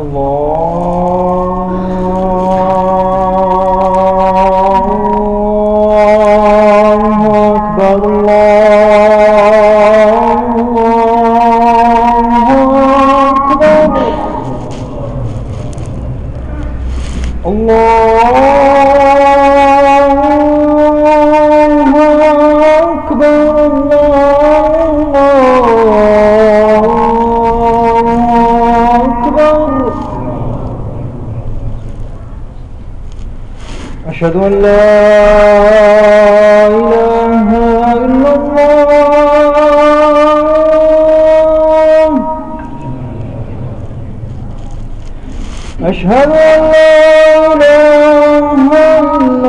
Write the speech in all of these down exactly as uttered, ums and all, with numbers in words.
أشهد أن لا إله إلا الله. أشهد أن لا إله إلا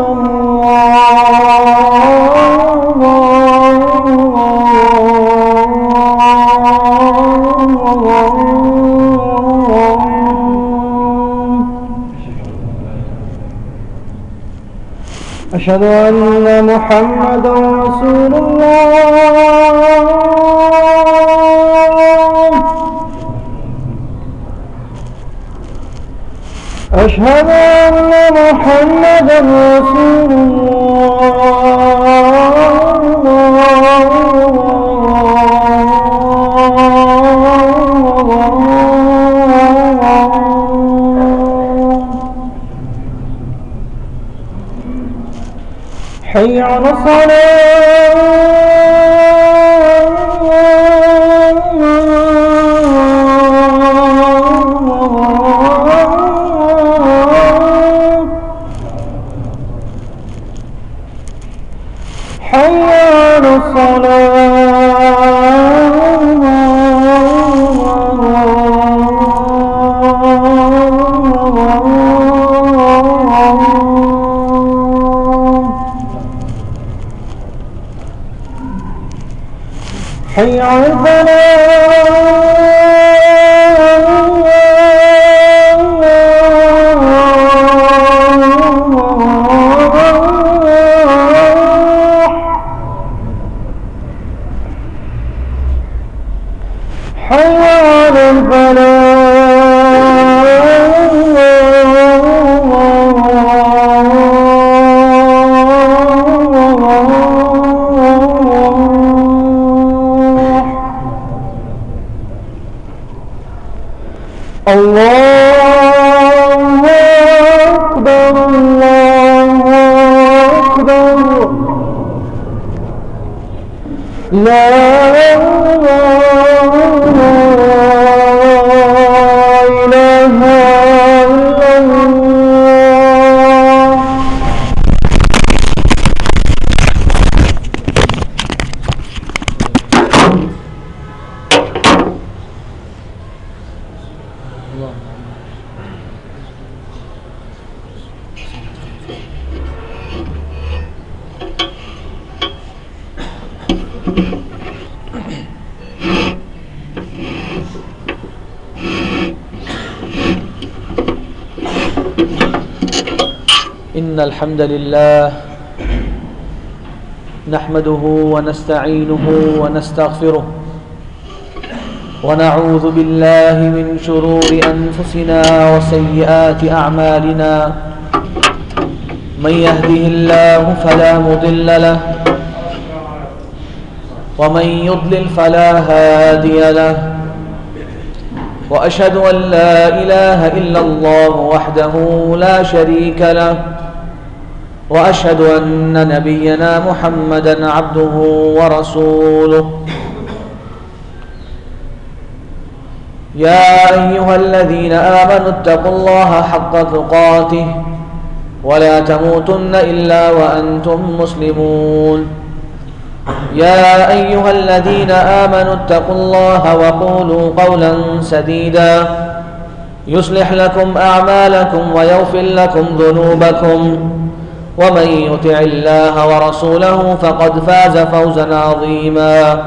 أشهد أن محمدا رسول الله. أشهد أن محمدا رسول حي على الصلاة. حي على حي على الفلاح. حي على الله أكبر. الله أكبر. لا إله إلا الله. إن الحمد لله نحمده ونستعينه ونستغفره ونعوذ بالله من شرور أنفسنا وسيئات أعمالنا. من يهده الله فلا مضل له ومن يضلل فلا هادي له. وأشهد أن لا إله إلا الله وحده لا شريك له. وأشهد أن نبينا محمدًا عبده ورسوله. يا أيها الذين آمنوا اتقوا الله حق تقاته ولا تموتن إلا وأنتم مسلمون. يا أيها الذين آمنوا اتقوا الله وقولوا قولا سديدا يصلح لكم أعمالكم ويغفر لكم ذنوبكم. ومن يطع الله ورسوله فقد فاز فوزا عظيما.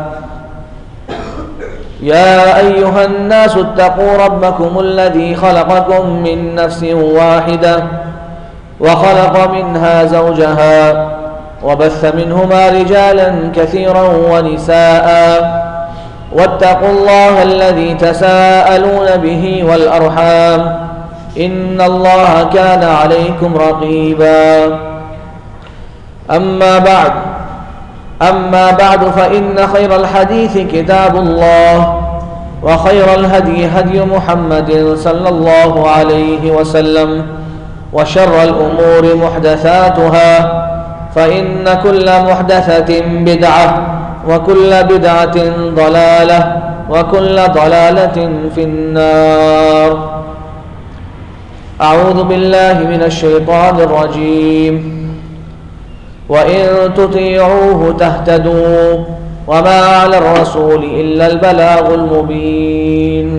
يا أيها الناس اتقوا ربكم الذي خلقكم من نفس واحدة وخلق منها زوجها وبث منهما رجالا كثيرا ونساء. واتقوا الله الذي تساءلون به والأرحام إن الله كان عليكم رقيبا. أما بعد أما بعد فإن خير الحديث كتاب الله وخير الهدي هدي محمد صلى الله عليه وسلم وشر الأمور محدثاتها فإن كل محدثة بدعة وكل بدعة ضلالة وكل ضلالة في النار. أعوذ بالله من الشيطان الرجيم. وإن تطيعوه تهتدوا وما على الرسول إلا البلاغ المبين.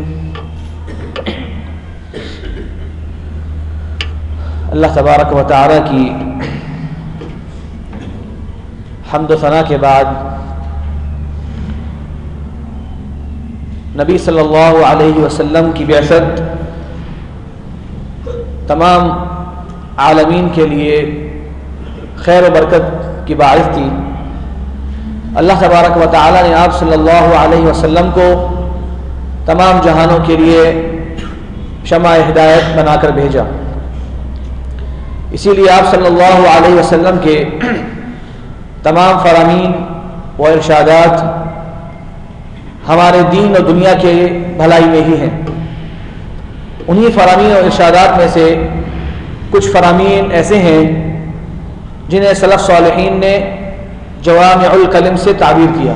اللہ تبارک و تعالیٰ کی حمد و ثنا کے بعد نبی صلی اللہ علیہ وسلم کی بعثت تمام عالمین کے لیے خیر و برکت کی باعث تھی. اللہ تبارک و تعالیٰ نے آپ صلی اللہ علیہ وسلم کو تمام جہانوں کے لیے شمع ہدایت بنا کر بھیجا. اسی لیے آپ صلی اللہ علیہ وسلم کے تمام فرامین و ارشادات ہمارے دین اور دنیا کے بھلائی میں ہی ہیں. انہی فرامین اور ارشادات میں سے کچھ فرامین ایسے ہیں جنہیں سلف صالحین نے جوامع الکلم سے تعبیر کیا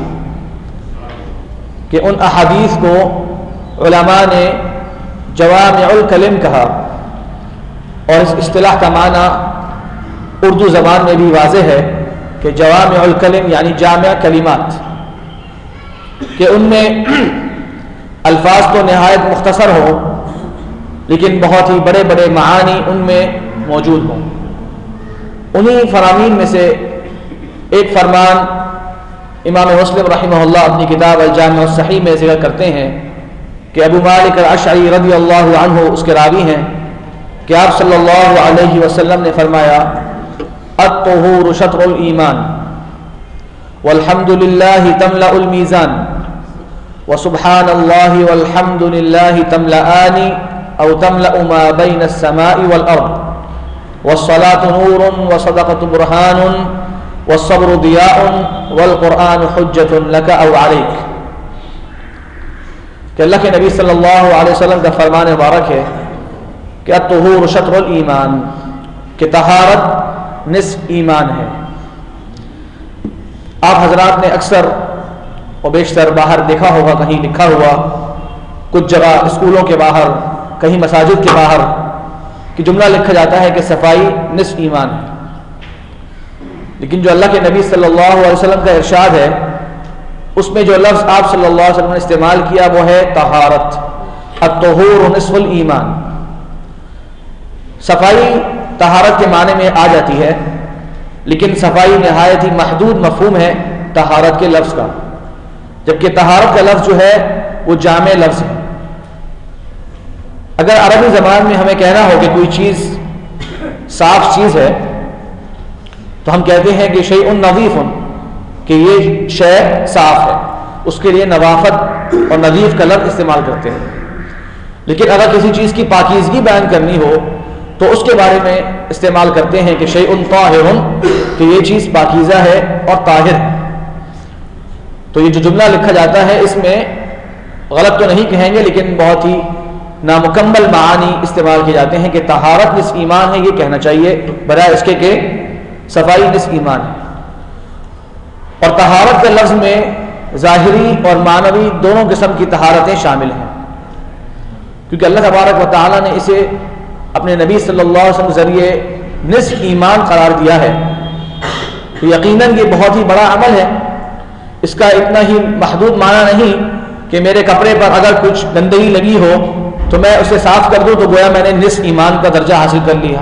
کہ ان احادیث کو علماء نے جوامع الکلم کہا، اور اس اصطلاح کا معنی اردو زبان میں بھی واضح ہے کہ جوامع الکلم یعنی جامع کلمات، کہ ان میں الفاظ تو نہایت مختصر ہوں لیکن بہت ہی بڑے بڑے معانی ان میں موجود ہوں. انہی فرامین میں سے ایک فرمان امام مسلم رحمہ اللہ اپنی کتاب الجامع الصحیح میں ذکر کرتے ہیں کہ ابو مالک الاشعری رضی اللہ عنہ اس کے راوی ہیں کہ آپ صلی اللہ علیہ وسلم نے فرمایا الطہور شطر الایمان والحمد للہ تملأ المیزان وسبحان اللہ والحمد للہ تملأان او تملأ ما بین السماء والارض والصلاة نور والصدقة برهان والصبر ضیاء والقرآن حجة لك او عليك. کہ اللہ کے نبی صلی اللہ علیہ وسلم کا فرمان مبارک ہے کہ الطہور شطر الایمان، کہ طہارت نصف ایمان ہے. آپ حضرات نے اکثر و بیشتر باہر دیکھا ہوگا کہیں لکھا ہوا، کچھ جگہ اسکولوں کے باہر، کہیں مساجد کے باہر کہ جملہ لکھا جاتا ہے کہ صفائی نصف ایمان ہے. لیکن جو اللہ کے نبی صلی اللہ علیہ وسلم کا ارشاد ہے اس میں جو لفظ آپ صلی اللہ علیہ وسلم نے استعمال کیا وہ ہے طہارت. الطہور نصف الایمان. صفائی طہارت کے معنی میں آ جاتی ہے لیکن صفائی نہایت ہی محدود مفہوم ہے طہارت کے لفظ کا، جبکہ طہارت کا لفظ جو ہے وہ جامع لفظ ہے. اگر عربی زبان میں ہمیں کہنا ہو کہ کوئی چیز صاف چیز ہے تو ہم کہتے ہیں کہ شیء نظیف، کہ یہ شے صاف ہے، اس کے لیے نظافت اور نظیف کا لفظ استعمال کرتے ہیں. لیکن اگر کسی چیز کی پاکیزگی بیان کرنی ہو تو اس کے بارے میں استعمال کرتے ہیں کہ شیء طاہر، کہ یہ چیز پاکیزہ ہے اور طاہر ہے. تو یہ جو جملہ لکھا جاتا ہے اس میں غلط تو نہیں کہیں گے لیکن بہت ہی نامکمل معانی استعمال کیے جاتے ہیں کہ طہارت نصف ایمان ہے، یہ کہنا چاہیے برائے اس کے کہ صفائی نصف ایمان ہے. اور طہارت کے لفظ میں ظاہری اور معنوی دونوں قسم کی طہارتیں شامل ہیں، کیونکہ اللہ تبارک و تعالیٰ نے اسے اپنے نبی صلی اللہ علیہ وسلم کے ذریعے نصف ایمان قرار دیا ہے. تو یقیناً یہ بہت ہی بڑا عمل ہے. اس کا اتنا ہی محدود معنی نہیں کہ میرے کپڑے پر اگر کچھ گندگی لگی ہو تو میں اسے صاف کر دوں تو گویا میں نے نصف ایمان کا درجہ حاصل کر لیا،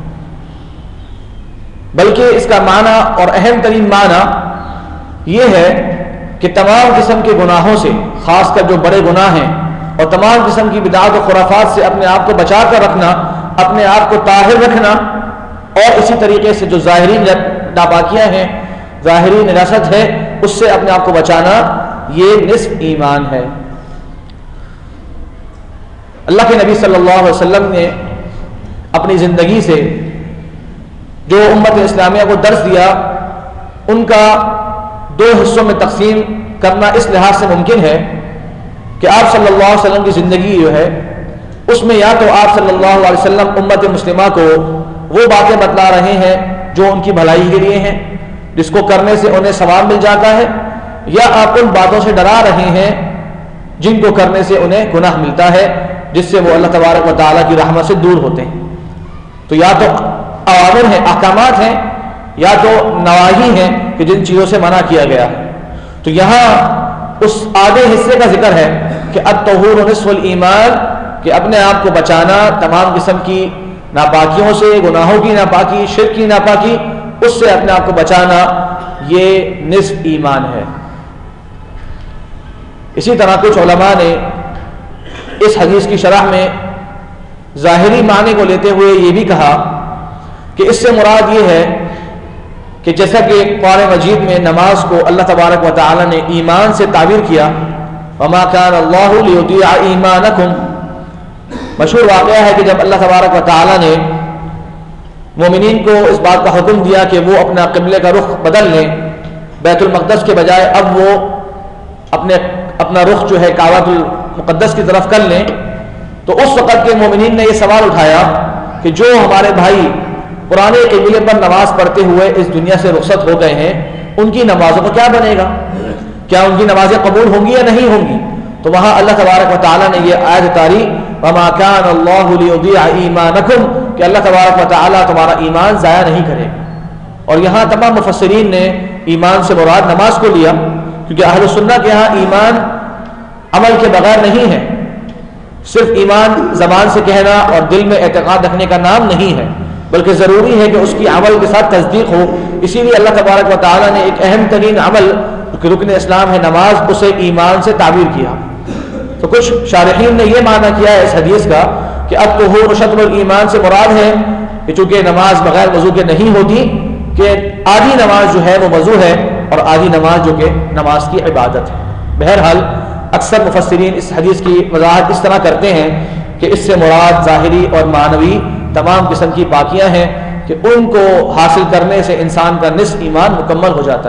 بلکہ اس کا معنی اور اہم ترین معنی یہ ہے کہ تمام قسم کے گناہوں سے، خاص کر جو بڑے گناہ ہیں، اور تمام قسم کی بدعات و خرافات سے اپنے آپ کو بچا کر رکھنا، اپنے آپ کو طاہر رکھنا، اور اسی طریقے سے جو ظاہری ناپاکیاں ہیں، ظاہری نجاست ہے، اس سے اپنے آپ کو بچانا، یہ نصف ایمان ہے. اللہ کے نبی صلی اللہ علیہ وسلم نے اپنی زندگی سے جو امت اسلامیہ کو درس دیا ان کا دو حصوں میں تقسیم کرنا اس لحاظ سے ممکن ہے کہ آپ صلی اللہ علیہ وسلم کی زندگی جو ہے اس میں یا تو آپ صلی اللہ علیہ وسلم امت مسلمہ کو وہ باتیں بتلا رہے ہیں جو ان کی بھلائی کے لیے ہیں، جس کو کرنے سے انہیں ثواب مل جاتا ہے، یا آپ ان باتوں سے ڈرا رہے ہیں جن کو کرنے سے انہیں گناہ ملتا ہے، جس سے وہ اللہ تبارک و تعالیٰ کی رحمت سے دور ہوتے ہیں۔ تو یا تو اوامر ہیں، احکامات ہیں، یا تو نواہی ہیں کہ جن چیزوں سے منع کیا گیا ہے۔ تو یہاں اس آدھے حصے کا ذکر ہے کہ الطہور نصف الایمان، کہ اپنے آپ کو بچانا تمام قسم کی ناپاکیوں سے، گناہوں کی ناپاکی، شرک کی ناپاکی، اس سے اپنے آپ کو بچانا یہ نصف ایمان ہے۔ اسی طرح کچھ علماء نے اس حدیث کی شرح میں ظاہری معنی کو لیتے ہوئے یہ بھی کہا کہ اس سے مراد یہ ہے کہ جیسا کہ قرآن مجید میں نماز کو اللہ تبارک و تعالی نے ایمان سے تعبیر کیا، وما كان الله ليضيع ایمانکم، مشہور واقعہ ہے کہ جب اللہ تبارک و تعالی نے مومنین کو اس بات کا حکم دیا کہ وہ اپنا قبلے کا رخ بدل لیں، بیت المقدس کے بجائے اب وہ اپنے اپنا رخ جو ہے کعبۃ المقدس کی طرف کر لیں، تو اس وقت کے مومنین نے یہ سوال اٹھایا کہ جو ہمارے بھائی پرانے قبلے پر نماز پڑھتے ہوئے اس دنیا سے رخصت ہو گئے ہیں، ان کی نمازوں کو کیا بنے گا؟ کیا ان کی نمازیں قبول ہوں گی یا نہیں ہوں گی؟ تو وہاں اللہ تبارک و تعالیٰ نے یہ آیت اتاری، وما كان الله ليضيع ایمانکم، کہ اللہ تبارک و تعالیٰ تمہارا ایمان ضائع نہیں کرے گا۔ اور یہاں تمام مفسرین نے ایمان سے مراد نماز کو لیا، کیونکہ اہل سنہ کے یہاں ایمان عمل کے بغیر نہیں ہے، صرف ایمان زبان سے کہنا اور دل میں اعتقاد رکھنے کا نام نہیں ہے، بلکہ ضروری ہے کہ اس کی عمل کے ساتھ تصدیق ہو۔ اسی لیے اللہ تبارک و تعالیٰ نے ایک اہم ترین عمل کہ رکن اسلام ہے نماز، اسے ایمان سے تعبیر کیا۔ تو کچھ شارحین نے یہ معنی کیا ہے اس حدیث کا کہ اب تو ہو شطر الایمان سے مراد ہے کہ چونکہ نماز بغیر وضو کے نہیں ہوتی، کہ آدھی نماز جو ہے وہ وضو ہے اور آدھی نماز جو کہ نماز کی عبادت ہے۔ بہرحال اکثر مفسرین اس حدیث کی وضاحت اس طرح کرتے ہیں کہ اس سے مراد ظاہری اور معنوی تمام قسم کی پاکیاں ہیں کہ ان کو حاصل کرنے سے انسان کا نصف ایمان مکمل ہو جاتا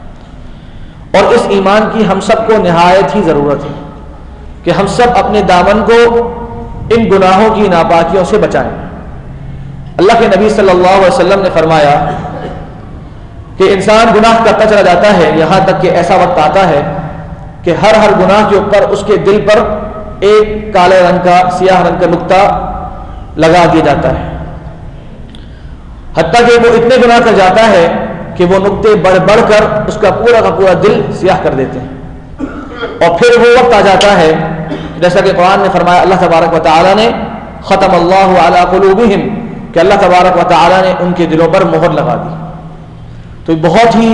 ہے۔ اور اس ایمان کی ہم سب کو نہایت ہی ضرورت ہے کہ ہم سب اپنے دامن کو ان گناہوں کی ناپاکیوں سے بچائیں۔ اللہ کے نبی صلی اللہ علیہ وسلم نے فرمایا کہ انسان گناہ کرتا چلا جاتا ہے یہاں تک کہ ایسا وقت آتا ہے کہ ہر ہر گناہ کے اوپر اس کے دل پر ایک کالے رنگ کا، سیاہ رنگ کا نقطہ لگا دیا جاتا ہے، حتیٰ کہ وہ اتنے گناہ کر جاتا ہے کہ وہ نقطے بڑھ بڑھ کر اس کا پورا کا پورا دل سیاہ کر دیتے ہیں۔ اور پھر وہ وقت آ جاتا ہے جیسا کہ قرآن نے فرمایا، اللہ تبارک و تعالیٰ نے ختم اللہ علی قلوبہم، کہ اللہ تبارک و تعالیٰ نے ان کے دلوں پر مہر لگا دی۔ تو یہ بہت ہی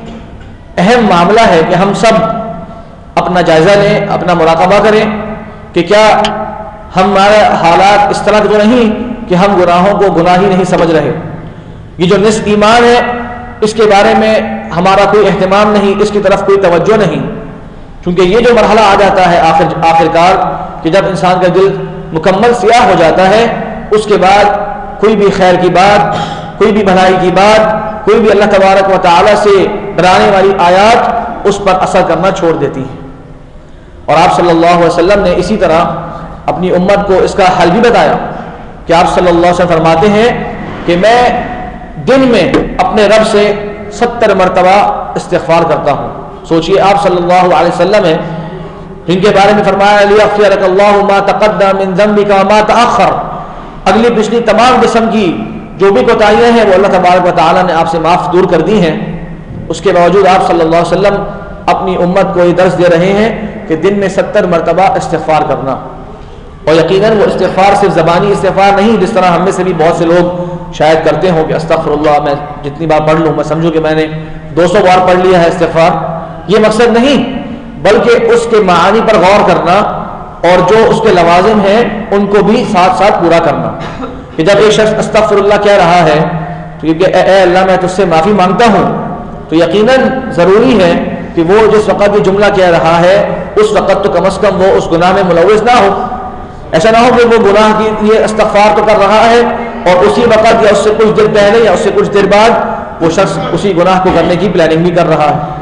اہم معاملہ ہے کہ ہم سب اپنا جائزہ لیں، اپنا مراقبہ کریں کہ کیا ہمارے حالات اس طرح کے تو نہیں کہ ہم گناہوں کو گناہ ہی نہیں سمجھ رہے۔ یہ جو نصف ایمان ہے اس کے بارے میں ہمارا کوئی اہتمام نہیں، اس کی طرف کوئی توجہ نہیں، کیونکہ یہ جو مرحلہ آ جاتا ہے آخر آخر کار کہ جب انسان کا دل مکمل سیاہ ہو جاتا ہے، اس کے بعد کوئی بھی خیر کی بات، کوئی بھی بھلائی کی بات، کوئی بھی اللہ تبارک و تعالیٰ سے ڈرانے والی آیات اس پر اثر کرنا چھوڑ دیتی ہے۔ اور آپ صلی اللہ علیہ وسلم نے اسی طرح اپنی امت کو اس کا حل بھی بتایا کہ آپ صلی اللہ علیہ وسلم فرماتے ہیں کہ میں دن میں اپنے رب سے ستر مرتبہ استغفار کرتا ہوں۔ سوچئے آپ صلی اللہ علیہ وسلم ہیں جن کے بارے میں فرمایا لِيَغْفِرَكَ اللَّهُ مَا تَقَدَّمَ مِن ذَنبِكَ وَمَا تَأَخَّرَ، اگلی پچھلی تمام قسم کی جو بھی کوتاہیاں ہیں وہ اللہ تبارک و تعالیٰ نے آپ سے معاف دور کر دی ہیں۔ اس کے باوجود آپ صلی اللہ علیہ وسلم اپنی امت کو یہ درس دے رہے ہیں کہ دن میں ستر مرتبہ استغفار کرنا۔ اور یقیناً وہ استغفار صرف زبانی استغفار نہیں، جس طرح ہم میں سے بھی بہت سے لوگ شاید کرتے ہوں کہ استغفر اللہ، میں جتنی بار پڑھ لوں میں سمجھوں کہ میں نے دو سو بار پڑھ لیا ہے استغفار۔ یہ مقصد نہیں، بلکہ اس کے معانی پر غور کرنا اور جو اس کے لوازم ہیں ان کو بھی ساتھ ساتھ پورا کرنا۔ کہ جب ایک شخص استغفر اللہ کہہ رہا ہے تو یہ کہ اے, اے اللہ میں تجھ سے معافی مانگتا ہوں، تو یقیناً ضروری ہے کہ وہ جس وقت یہ جملہ کہہ رہا ہے اس وقت تو کم از کم وہ اس گناہ میں ملوث نہ ہو۔ ایسا نہ ہو کہ وہ گناہ کی یہ استغفار تو کر رہا ہے اور اسی وقت یا اس سے کچھ دیر پہلے یا اس سے کچھ دیر بعد وہ شخص اسی گناہ کو کرنے کی پلاننگ بھی کر رہا ہے.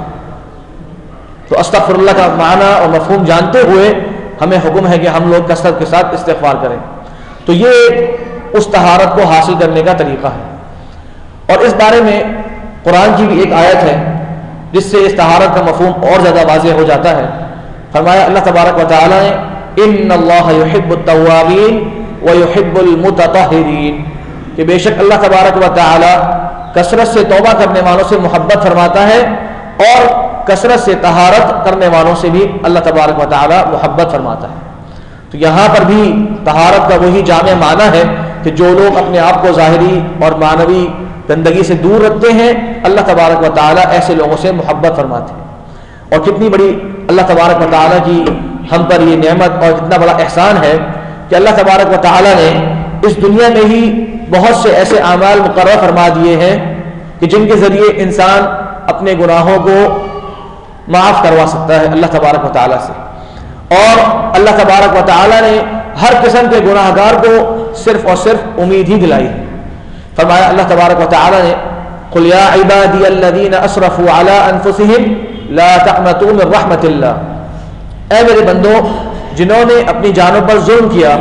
تو استغفر اللہ کا معنی اور مفہوم جانتے ہوئے ہمیں حکم ہے کہ ہم لوگ کثرت کے ساتھ استغفار کریں. تو یہ اس طہارت کو حاصل کرنے کا طریقہ ہے. اور اس بارے میں قرآن کی بھی ایک آیت ہے جس سے اس طہارت کا مفہوم اور زیادہ واضح ہو جاتا ہے. فرمایا اللہ تبارک و تعالی نے ان اللہ یحب التوابین ویحب المتطہرین کہ بے شک اللہ تبارک و تعالی کثرت سے توبہ کرنے والوں سے محبت فرماتا ہے اور کثرت سے طہارت کرنے والوں سے بھی اللہ تبارک و تعالی محبت فرماتا ہے. تو یہاں پر بھی طہارت کا وہی جامع معنی ہے کہ جو لوگ اپنے آپ کو ظاہری اور معنوی گندگی سے دور رکھتے ہیں اللہ تبارک و تعالی ایسے لوگوں سے محبت فرماتے ہیں. اور کتنی بڑی اللہ تبارک و تعالی کی ہم پر یہ نعمت اور کتنا بڑا احسان ہے کہ اللہ تبارک و تعالی نے اس دنیا میں ہی بہت سے ایسے اعمال مقرر فرما دیے ہیں کہ جن کے ذریعے انسان اپنے گناہوں کو معاف کروا سکتا ہے اللہ تبارک و تعالی سے. اور اللہ تبارک و تعالی نے ہر قسم کے گناہ گار کو صرف اور صرف امید ہی دلائی. فرمایا اللہ تبارک و تعالی نے قل یا عبادی الذین اسرفوا علی انفسہم لا تقنطوا من رحمت اللہ اے میرے بندو جنہوں نے اپنی جانوں پر ظلم کیا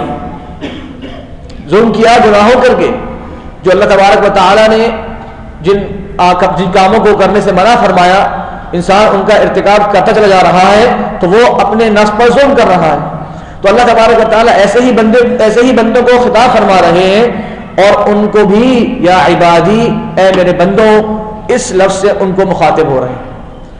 ظلم کیا گناہوں کر کے جو اللہ تبارک و تعالی نے جن جن کاموں کو کرنے سے منع فرمایا انسان ان کا ارتکاب کرتا چلا جا رہا ہے تو وہ اپنے نفس پر ظلم کر رہا ہے. تو اللہ تبارک و تعالی ایسے ہی بندے ایسے ہی بندوں کو خطاب فرما رہے ہیں اور ان کو بھی یا عبادی اے میرے بندوں اس لفظ سے ان کو مخاطب ہو رہے ہیں.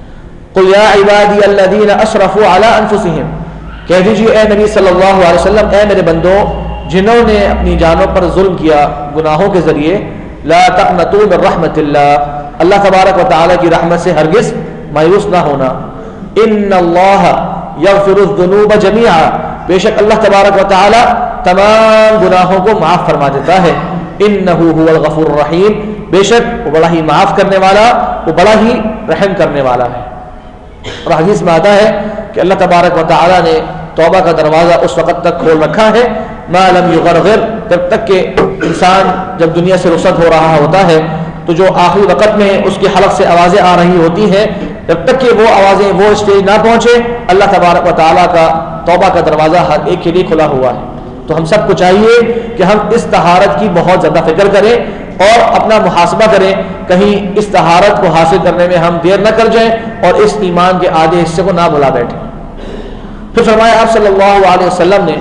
قل یا عبادی الذین اسرفوا علی انفسہم کہہ دیجیے اے نبی صلی اللہ علیہ وسلم اے میرے بندوں جنہوں نے اپنی جانوں پر ظلم کیا گناہوں کے ذریعے لا تقنطوا من رحمت اللہ اللہ تبارک و تعالی کی رحمت سے ہرگز مایوس نہ ہونا. ان اللہ یغفر الذنوب جميعا بے شک اللہ تبارک و تعالی تمام گناہوں کو معاف فرما دیتا ہے. انہ هو الغفور الرحیم بے شک وہ بڑا ہی معاف کرنے والا وہ بڑا ہی رحم کرنے والا ہے. اور حدیث میں آتا ہے کہ اللہ تبارک و تعالی نے توبہ کا دروازہ اس وقت تک کھول رکھا ہے ما لم یغرغر جب تک کہ انسان جب دنیا سے رخصت ہو رہا ہوتا ہے تو جو آخری وقت میں اس کی حلق سے آوازیں آ رہی ہوتی ہیں جب تک کہ وہ آوازیں وہ اسٹیج نہ پہنچے اللہ تبارک و تعالیٰ کا توبہ کا دروازہ ہر ایک کے لیے کھلا ہوا ہے. تو ہم سب کو چاہیے کہ ہم اس طہارت کی بہت زیادہ فکر کریں اور اپنا محاسبہ کریں کہیں اس طہارت کو حاصل کرنے میں ہم دیر نہ کر جائیں اور اس ایمان کے آدھے حصے کو نہ بھلا بیٹھیں. پھر فرمایا آپ صلی اللہ علیہ وسلم نے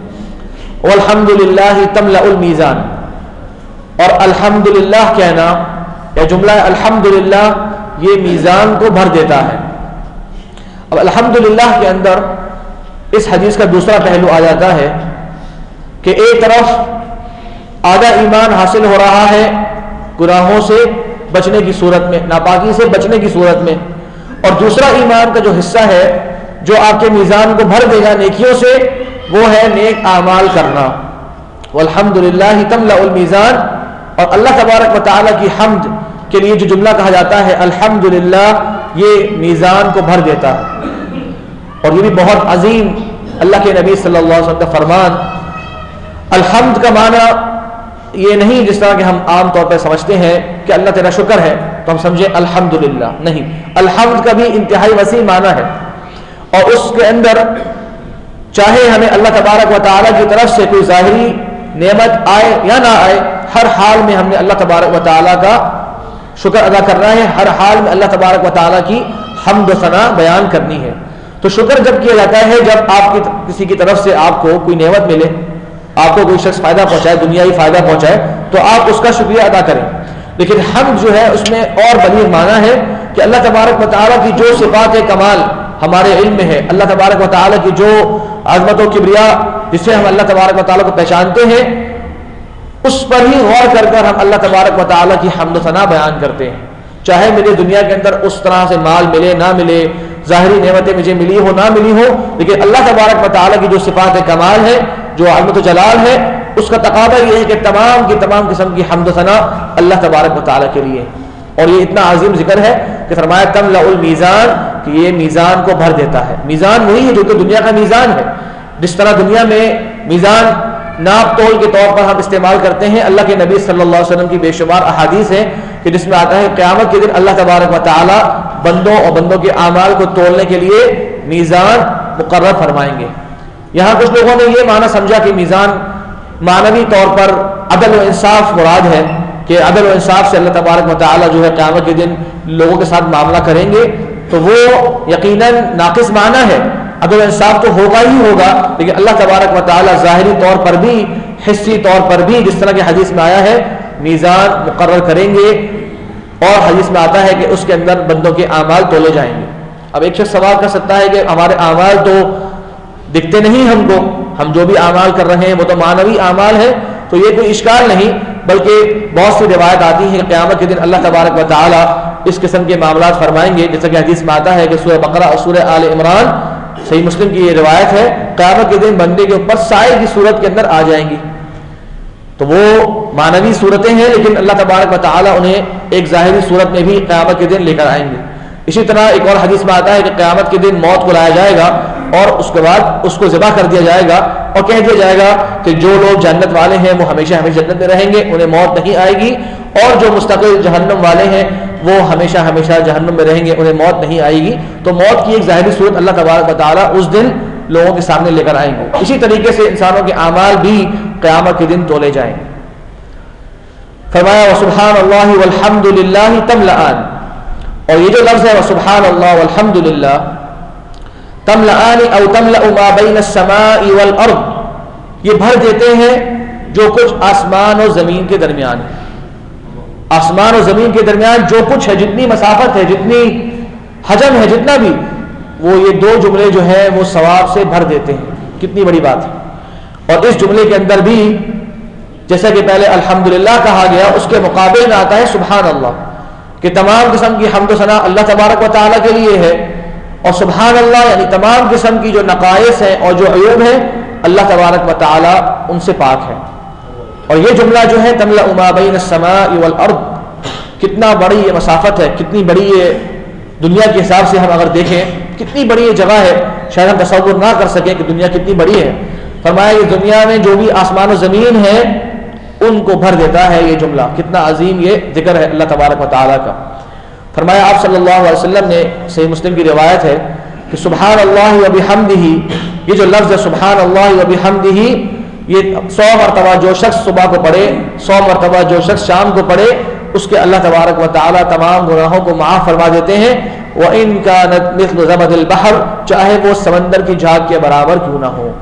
والحمد للہ تملأ المیزان اور الحمد للہ کہنا یا جملہ الحمد للہ یہ میزان کو بھر دیتا ہے. اب الحمد للہ کے اندر اس حدیث کا دوسرا پہلو آ جاتا ہے کہ ایک طرف آدھا ایمان حاصل ہو رہا ہے گناہوں سے بچنے کی صورت میں ناپاکی سے بچنے کی صورت میں اور دوسرا ایمان کا جو حصہ ہے جو آپ کے میزان کو بھر دے گا نیکیوں سے وہ ہے نیک اعمال کرنا. والحمد للہ تملأ المیزان اور اللہ تبارک و تعالیٰ کی حمد کے لیے جو جملہ کہا جاتا ہے الحمد للہ یہ میزان کو بھر دیتا ہے. اور یہ بھی بہت عظیم اللہ کے نبی صلی اللہ علیہ وسلم کا فرمان. الحمد کا معنی یہ نہیں جس طرح کہ ہم عام طور پر سمجھتے ہیں کہ اللہ تیرا شکر ہے تو ہم سمجھیں الحمد للہ نہیں. الحمد کا بھی انتہائی وسیع معنی ہے اور اس کے اندر چاہے ہمیں اللہ تبارک و تعالیٰ کی طرف سے کوئی ظاہری نعمت آئے یا نہ آئے ہر حال میں ہم نے اللہ تبارک و تعالیٰ کا شکر ادا کرنا ہے. ہر حال میں اللہ تبارک و تعالیٰ کی حمد و ثنا بیان کرنی ہے. تو شکر جب کیا جاتا ہے جب آپ کی کسی کی طرف سے آپ کو کوئی نعمت ملے آپ کو کوئی شخص فائدہ پہنچائے دنیائی فائدہ پہنچائے تو آپ اس کا شکریہ ادا کریں. لیکن حمد جو ہے اس میں اور بلیغ معنی ہے کہ اللہ تبارک و تعالیٰ کی جو صفات کمال ہمارے علم میں ہے اللہ تبارک و تعالیٰ کی جو عظمت و کبریا جس سے ہم اللہ تبارک و تعالیٰ کو پہچانتے ہیں اس پر ہی غور کر کر ہم اللہ تبارک و تعالیٰ کی حمد و ثنا بیان کرتے ہیں. چاہے مجھے دنیا کے اندر اس طرح سے مال ملے نہ ملے ظاہری نعمتیں مجھے ملی ہو نہ ملی ہو لیکن اللہ تبارک و تعالیٰ کی جو صفات کمال ہے جو عظمت و جلال ہے اس کا تقاضا یہ ہے کہ تمام کی تمام قسم کی حمد و ثنا اللہ تبارک و تعالیٰ کے لیے. اور یہ اتنا عظیم ذکر ہے کہ فرمایا تملأ المیزان کہ یہ میزان کو بھر دیتا ہے. میزان وہی ہے جو کہ دنیا کا میزان ہے. جس طرح دنیا میں میزان ناپ تول کے طور پر ہم استعمال کرتے ہیں. اللہ کے نبی صلی اللہ علیہ وسلم کی بے شمار احادیث ہیں کہ جس میں آتا ہے قیامت کے دن اللہ تبارک و تعالی بندوں اور بندوں کے اعمال کو تولنے کے لیے میزان مقرر فرمائیں گے. یہاں کچھ لوگوں نے یہ معنی سمجھا کہ میزان معنوی طور پر عدل و انصاف مراد ہے کہ عدل و انصاف سے اللہ تبارک و تعالی جو ہے قیامت کے دن لوگوں کے ساتھ معاملہ کریں گے. تو وہ یقیناً ناقص معنی ہے. عدل و انصاف تو ہوگا ہی ہوگا, لیکن اللہ تبارک و تعالی ظاہری طور پر بھی حصی طور پر بھی جس طرح کی حدیث میں آیا ہے میزان مقرر کریں گے, اور حدیث میں آتا ہے کہ اس کے اندر بندوں کے اعمال تولے جائیں گے. اب ایک شخص سوال کر سکتا ہے کہ ہمارے اعمال تو دکھتے نہیں ہم کو, ہم جو بھی اعمال کر رہے ہیں وہ تو معنوی اعمال ہے. تو یہ کوئی اشکال نہیں, بلکہ بہت سی روایت آتی ہیں کہ قیامت کے دن اللہ تبارک و تعالی اس قسم کے معاملات فرمائیں گے. جیسا کہ حدیث میں آتا ہے کہ سورہ بقرہ اور سورہ آل عمران, صحیح مسلم کی یہ روایت ہے, قیامت کے دن بندے کے اوپر سائے کی صورت کے اندر آ جائیں گی. تو وہ معنوی صورتیں ہیں, لیکن اللہ تبارک و تعالی انہیں ایک ظاہری صورت میں بھی قیامت کے دن لے کر آئیں گے. اسی طرح ایک اور حدیث میں آتا ہے کہ قیامت کے دن موت کو لایا جائے گا اور اس کے بعد اس کو ذبح کر دیا جائے گا اور کہہ دیا جائے گا کہ جو لوگ جنت والے ہیں وہ ہمیشہ ہمیشہ جنت میں رہیں گے, انہیں موت نہیں آئے گی, اور جو مستقل جہنم والے ہیں وہ ہمیشہ ہمیشہ جہنم میں رہیں گے, انہیں موت نہیں آئے گی. تو موت کی ایک ظاہری صورت اللہ تبارک و تعالیٰ اس دن لوگوں کے سامنے لے کر آئیں گے. اسی طریقے سے انسانوں کے اعمال بھی قیامت کے دن تولے جائیں گے. فرمایا وسبحان اللہ والحمد للہ تملأان, اور یہ جو لفظ ہے وسبحان اللہ والحمد للہ تملأان او تملأ ما بین السماء والارض, یہ بھر دیتے ہیں جو کچھ آسمان اور زمین کے درمیان ہے. آسمان اور زمین کے درمیان جو کچھ ہے, جتنی مسافت ہے, جتنی حجم ہے, جتنا بھی, وہ یہ دو جملے جو ہیں وہ ثواب سے بھر دیتے ہیں. کتنی بڑی بات ہے. اور اس جملے کے اندر بھی جیسا کہ پہلے الحمدللہ کہا گیا, اس کے مقابل میں آتا ہے سبحان اللہ, کہ تمام قسم کی حمد و ثنا اللہ تبارک و تعالیٰ کے لیے ہے, اور سبحان اللہ یعنی تمام قسم کی جو نقائص ہیں اور جو عیوب ہیں اللہ تبارک و تعالیٰ ان سے پاک ہے. اور یہ جملہ جو ہے تملأ ما بین السماء والارض, کتنا بڑی یہ مسافت ہے, کتنی بڑی یہ دنیا کے حساب سے ہم اگر دیکھیں کتنی بڑی یہ جگہ ہے, شاید ہم تصور نہ کر سکیں کہ دنیا کتنی بڑی ہے. فرمایا یہ دنیا میں جو بھی آسمان و زمین ہے ان کو بھر دیتا ہے یہ جملہ. کتنا عظیم یہ ذکر ہے اللہ تبارک و تعالیٰ کا. فرمایا آپ صلی اللہ علیہ وسلم نے, صحیح مسلم کی روایت ہے کہ سبحان اللہ و بحمدہ, یہ جو لفظ ہے سبحان اللہ و بحمدہ, یہ سو مرتبہ جو شخص صبح کو پڑھے, سو مرتبہ جو شخص شام کو پڑھے, اس کے اللہ تبارک و تعالیٰ تمام گناہوں کو معاف فرما دیتے ہیں. وَإِن كَانَتْ مِثْلُ زَبَدِ الْبَحْرِ, چاہے وہ سمندر کی جھاگ کے برابر کیوں نہ ہو.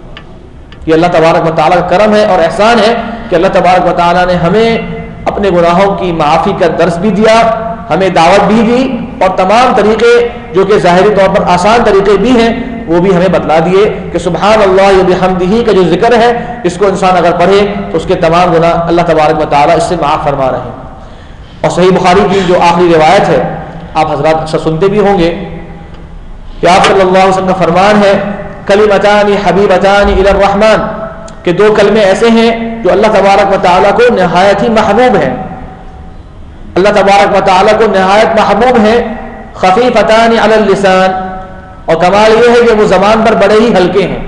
یہ اللہ تبارک و تعالیٰ کا کرم ہے اور احسان ہے کہ اللہ تبارک و تعالیٰ نے ہمیں اپنے گناہوں کی معافی کا درس بھی دیا, ہمیں دعوت بھی دی, اور تمام طریقے جو کہ ظاہری طور پر آسان طریقے بھی ہیں وہ بھی ہمیں بتلا دیے کہ سبحان اللہ و بحمدہ کا جو ذکر ہے اس کو انسان اگر پڑھے تو اس کے تمام گناہ اللہ تبارک و تعالیٰ اس سے معاف فرما رہے ہیں. اور صحیح بخاری کی جو آخری روایت ہے آپ حضرات اکثر سنتے بھی ہوں گے کہ آپ صلی اللہ علیہ وسلم کا فرمان ہے کلمتان حبیبتان الی الرحمن, کہ دو کلمے ایسے ہیں جو اللہ تبارک و تعالیٰ کو نہایت ہی محبوب ہیں. اللہ تبارک و تعالیٰ کو نہایت محبوب ہیں. خفیفتان علی اللسان, اور کمال یہ ہے کہ وہ زبان پر بڑے ہی ہلکے ہیں.